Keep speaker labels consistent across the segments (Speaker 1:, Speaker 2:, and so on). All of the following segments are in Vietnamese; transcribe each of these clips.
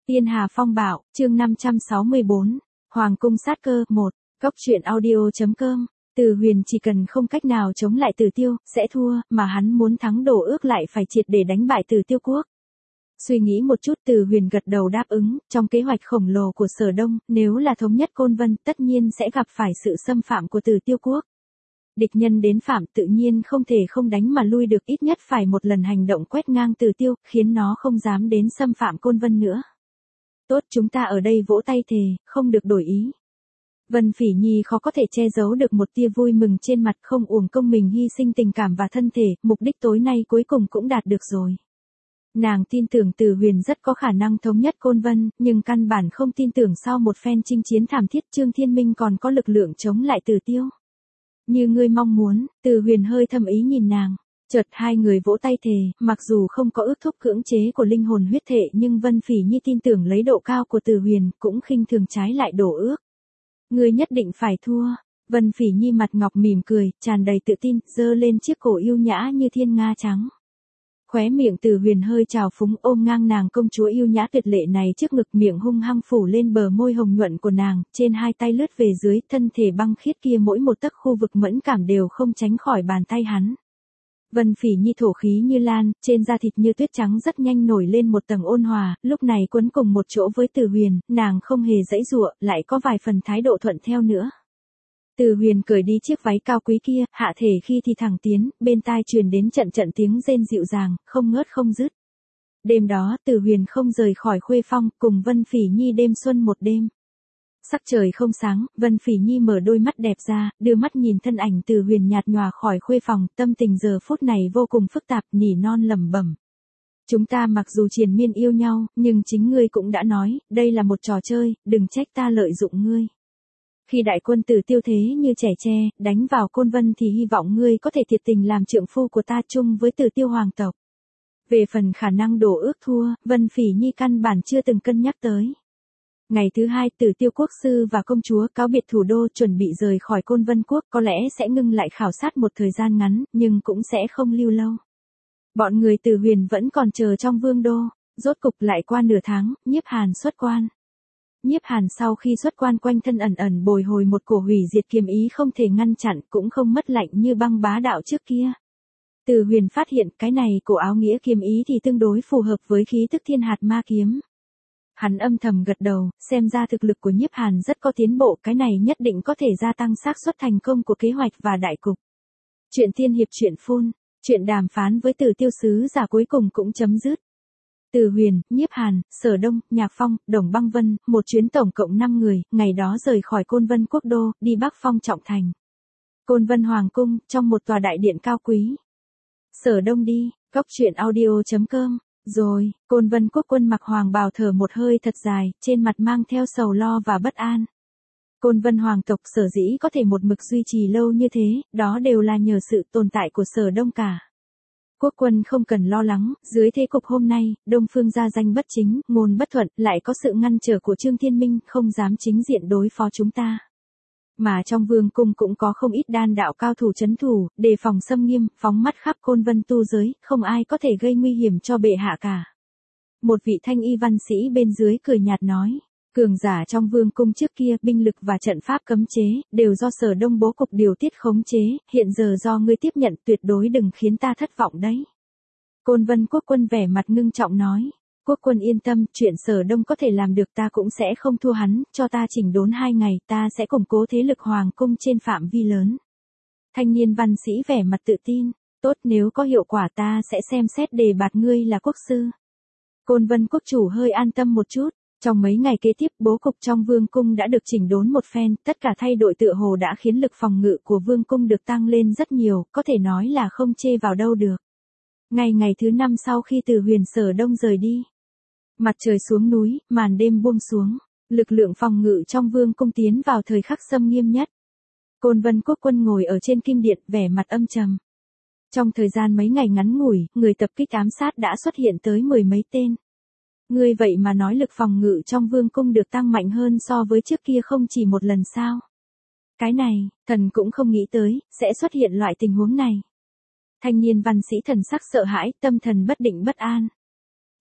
Speaker 1: Tiên Hà Phong Bạo, chương 564, Hoàng cung sát cơ, 1, Góc truyện audio.com, Từ Huyền chỉ cần không cách nào chống lại Tử Tiêu, sẽ thua, mà hắn muốn thắng đổ ước lại phải triệt để đánh bại Tử Tiêu quốc. Suy nghĩ một chút Từ Huyền gật đầu đáp ứng, trong kế hoạch khổng lồ của Sở Đông, nếu là thống nhất Côn Vân tất nhiên sẽ gặp phải sự xâm phạm của Tử Tiêu quốc. Địch nhân đến phạm tự nhiên không thể không đánh mà lui được, ít nhất phải một lần hành động quét ngang Tử Tiêu, khiến nó không dám đến xâm phạm Côn Vân nữa. Tốt, chúng ta ở đây vỗ tay thề, không được đổi ý. Vân Phỉ Nhi khó có thể che giấu được một tia vui mừng trên mặt, không uổng công mình hy sinh tình cảm và thân thể, mục đích tối nay cuối cùng cũng đạt được rồi. Nàng tin tưởng Từ Huyền rất có khả năng thống nhất Côn Vân, nhưng căn bản không tin tưởng sau một phen chinh chiến thảm thiết Trương Thiên Minh còn có lực lượng chống lại Tử Tiêu. Như ngươi mong muốn, Từ Huyền hơi thầm ý nhìn nàng. Chợt hai người vỗ tay thề, mặc dù không có ước thúc cưỡng chế của linh hồn huyết thể nhưng Vân Phỉ Nhi tin tưởng lấy độ cao của Từ Huyền cũng khinh thường trái lại đổ ước. Ngươi nhất định phải thua. Vân Phỉ Nhi mặt ngọc mỉm cười, tràn đầy tự tin, giơ lên chiếc cổ yêu nhã như thiên nga trắng. Khóe miệng Từ Huyền hơi trào phúng, ôm ngang nàng công chúa yêu nhã tuyệt lệ này trước ngực, miệng hung hăng phủ lên bờ môi hồng nhuận của nàng, trên hai tay lướt về dưới, thân thể băng khiết kia mỗi một tấc khu vực mẫn cảm đều không tránh khỏi bàn tay hắn. Vân Phỉ Nhi thổ khí như lan, trên da thịt như tuyết trắng rất nhanh nổi lên một tầng ôn hòa, lúc này quấn cùng một chỗ với Từ Huyền, nàng không hề giãy giụa, lại có vài phần thái độ thuận theo nữa. Từ Huyền cởi đi chiếc váy cao quý kia, hạ thể khi thì thẳng tiến, bên tai truyền đến trận trận tiếng rên dịu dàng, không ngớt không dứt. Đêm đó, Từ Huyền không rời khỏi Khuê Phong, cùng Vân Phỉ Nhi đêm xuân một đêm. Sắc trời không sáng, Vân Phỉ Nhi mở đôi mắt đẹp ra, đưa mắt nhìn thân ảnh Từ Huyền nhạt nhòa khỏi khuê phòng, tâm tình giờ phút này vô cùng phức tạp, nỉ non lẩm bẩm. Chúng ta mặc dù triền miên yêu nhau, nhưng chính ngươi cũng đã nói, đây là một trò chơi, đừng trách ta lợi dụng ngươi. Khi đại quân Tử Tiêu thế như trẻ tre, đánh vào Côn Vân thì hy vọng ngươi có thể thiệt tình làm trượng phu của ta chung với Tử Tiêu hoàng tộc. Về phần khả năng đổ ước thua, Vân Phỉ Nhi căn bản chưa từng cân nhắc tới. Ngày thứ hai, Tử Tiêu quốc sư và công chúa cáo biệt thủ đô, chuẩn bị rời khỏi Côn Vân quốc, có lẽ sẽ ngưng lại khảo sát một thời gian ngắn, nhưng cũng sẽ không lưu lâu. Bọn người Từ Huyền vẫn còn chờ trong vương đô, rốt cục lại qua nửa tháng, Nhiếp Hàn xuất quan. Nhiếp Hàn sau khi xuất quan quanh thân ẩn ẩn bồi hồi một cổ hủy diệt kiếm ý không thể ngăn chặn, cũng không mất lạnh như băng bá đạo trước kia. Từ Huyền phát hiện cái này cổ áo nghĩa kiếm ý thì tương đối phù hợp với khí tức thiên hạt ma kiếm. Hắn âm thầm gật đầu, xem ra thực lực của Nhiếp Hàn rất có tiến bộ, cái này nhất định có thể gia tăng xác suất thành công của kế hoạch và đại cục. Chuyện tiên hiệp truyện phun, chuyện đàm phán với Tử Tiêu sứ giả cuối cùng cũng chấm dứt. Từ Huyền, Nhiếp Hàn, Sở Đông, Nhạc Phong, Đồng Băng Vân, một chuyến tổng cộng 5 người, ngày đó rời khỏi Côn Vân quốc đô, đi Bắc Phong trọng thành. Côn Vân Hoàng cung, trong một tòa đại điện cao quý. Sở Đông đi, Góc truyện audio.com. Rồi, Côn Vân quốc quân mặc hoàng bào thở một hơi thật dài, trên mặt mang theo sầu lo và bất an. Côn Vân hoàng tộc sở dĩ có thể một mực duy trì lâu như thế, đó đều là nhờ sự tồn tại của Sở Đông cả. Quốc quân không cần lo lắng, dưới thế cục hôm nay, Đông Phương gia danh bất chính, ngôn bất thuận, lại có sự ngăn trở của Trương Thiên Minh, không dám chính diện đối phó chúng ta. Mà trong vương cung cũng có không ít đan đạo cao thủ trấn thủ, đề phòng xâm nghiêm, phóng mắt khắp Côn Vân tu giới, không ai có thể gây nguy hiểm cho bệ hạ cả. Một vị thanh y văn sĩ bên dưới cười nhạt nói, cường giả trong vương cung trước kia, binh lực và trận pháp cấm chế, đều do Sở Đông bố cục điều tiết khống chế, hiện giờ do ngươi tiếp nhận, tuyệt đối đừng khiến ta thất vọng đấy. Côn Vân quốc quân vẻ mặt ngưng trọng nói. Quốc quân yên tâm, chuyện Sở Đông có thể làm được ta cũng sẽ không thua hắn, cho ta chỉnh đốn 2 ngày, ta sẽ củng cố thế lực hoàng cung trên phạm vi lớn. Thanh niên văn sĩ vẻ mặt tự tin, tốt, nếu có hiệu quả ta sẽ xem xét đề bạt ngươi là quốc sư. Côn Vân quốc chủ hơi an tâm một chút, trong mấy ngày kế tiếp bố cục trong vương cung đã được chỉnh đốn một phen, tất cả thay đổi tựa hồ đã khiến lực phòng ngự của vương cung được tăng lên rất nhiều, có thể nói là không chê vào đâu được. Ngày thứ 5 sau khi Từ Huyền Sở Đông rời đi. Mặt trời xuống núi, màn đêm buông xuống, lực lượng phòng ngự trong vương cung tiến vào thời khắc xâm nghiêm nhất. Côn Vân quốc quân ngồi ở trên kim điện, vẻ mặt âm trầm. Trong thời gian mấy ngày ngắn ngủi, người tập kích ám sát đã xuất hiện tới 10 mấy tên. Ngươi vậy mà nói lực phòng ngự trong vương cung được tăng mạnh hơn so với trước kia không chỉ một lần sao? Cái này, thần cũng không nghĩ tới, sẽ xuất hiện loại tình huống này. Thanh niên văn sĩ thần sắc sợ hãi, tâm thần bất định bất an.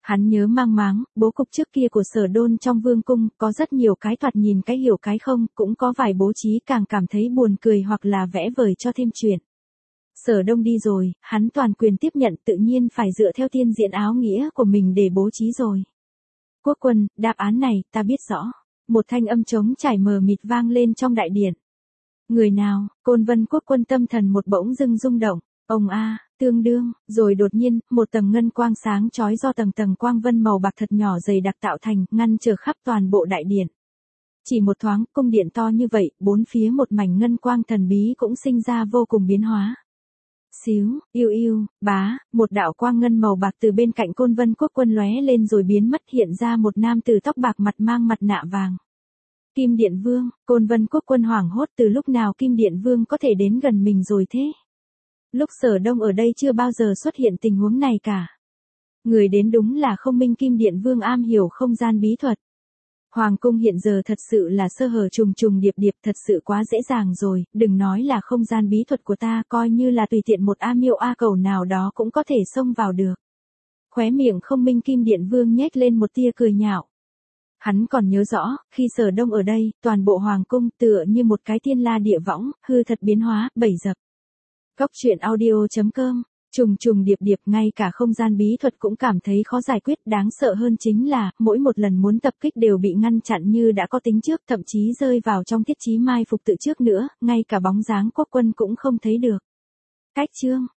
Speaker 1: Hắn nhớ mang máng, bố cục trước kia của Sở Đôn trong vương cung, có rất nhiều cái thoạt nhìn cái hiểu cái không, cũng có vài bố trí càng cảm thấy buồn cười hoặc là vẽ vời cho thêm chuyện. Sở Đông đi rồi, hắn toàn quyền tiếp nhận, tự nhiên phải dựa theo thiên diện áo nghĩa của mình để bố trí rồi. Quốc quân, đáp án này, ta biết rõ. Một thanh âm trống trải mờ mịt vang lên trong đại điện. Người nào? Côn Vân quốc quân tâm thần một bỗng dưng rung động. Ông a, tương đương, rồi đột nhiên, một tầng ngân quang sáng chói do tầng tầng quang vân màu bạc thật nhỏ dày đặc tạo thành, ngăn trở khắp toàn bộ đại điện. Chỉ một thoáng, cung điện to như vậy, bốn phía một mảnh ngân quang thần bí cũng sinh ra vô cùng biến hóa. Xíu, yêu yêu, bá, một đạo quang ngân màu bạc từ bên cạnh Côn Vân quốc quân lóe lên rồi biến mất, hiện ra một nam tử tóc bạc mặt mang mặt nạ vàng. Kim Điện Vương, Côn Vân quốc quân hoảng hốt, từ lúc nào Kim Điện Vương có thể đến gần mình rồi thế? Lúc Sở Đông ở đây chưa bao giờ xuất hiện tình huống này cả. Người đến đúng là Không Minh Kim Điện Vương am hiểu không gian bí thuật. Hoàng cung hiện giờ thật sự là sơ hở trùng trùng điệp điệp, thật sự quá dễ dàng rồi, đừng nói là không gian bí thuật của ta, coi như là tùy tiện một A Miêu A Cầu nào đó cũng có thể xông vào được. Khóe miệng Không Minh Kim Điện Vương nhếch lên một tia cười nhạo. Hắn còn nhớ rõ, khi Sở Đông ở đây, toàn bộ hoàng cung tựa như một cái thiên la địa võng, hư thật biến hóa, bẩy dập. Góc truyện audio.com, trùng trùng điệp điệp, ngay cả không gian bí thuật cũng cảm thấy khó giải quyết, đáng sợ hơn chính là, mỗi một lần muốn tập kích đều bị ngăn chặn như đã có tính trước, thậm chí rơi vào trong thiết trí mai phục tự trước nữa, ngay cả bóng dáng quốc quân cũng không thấy được. Cách chương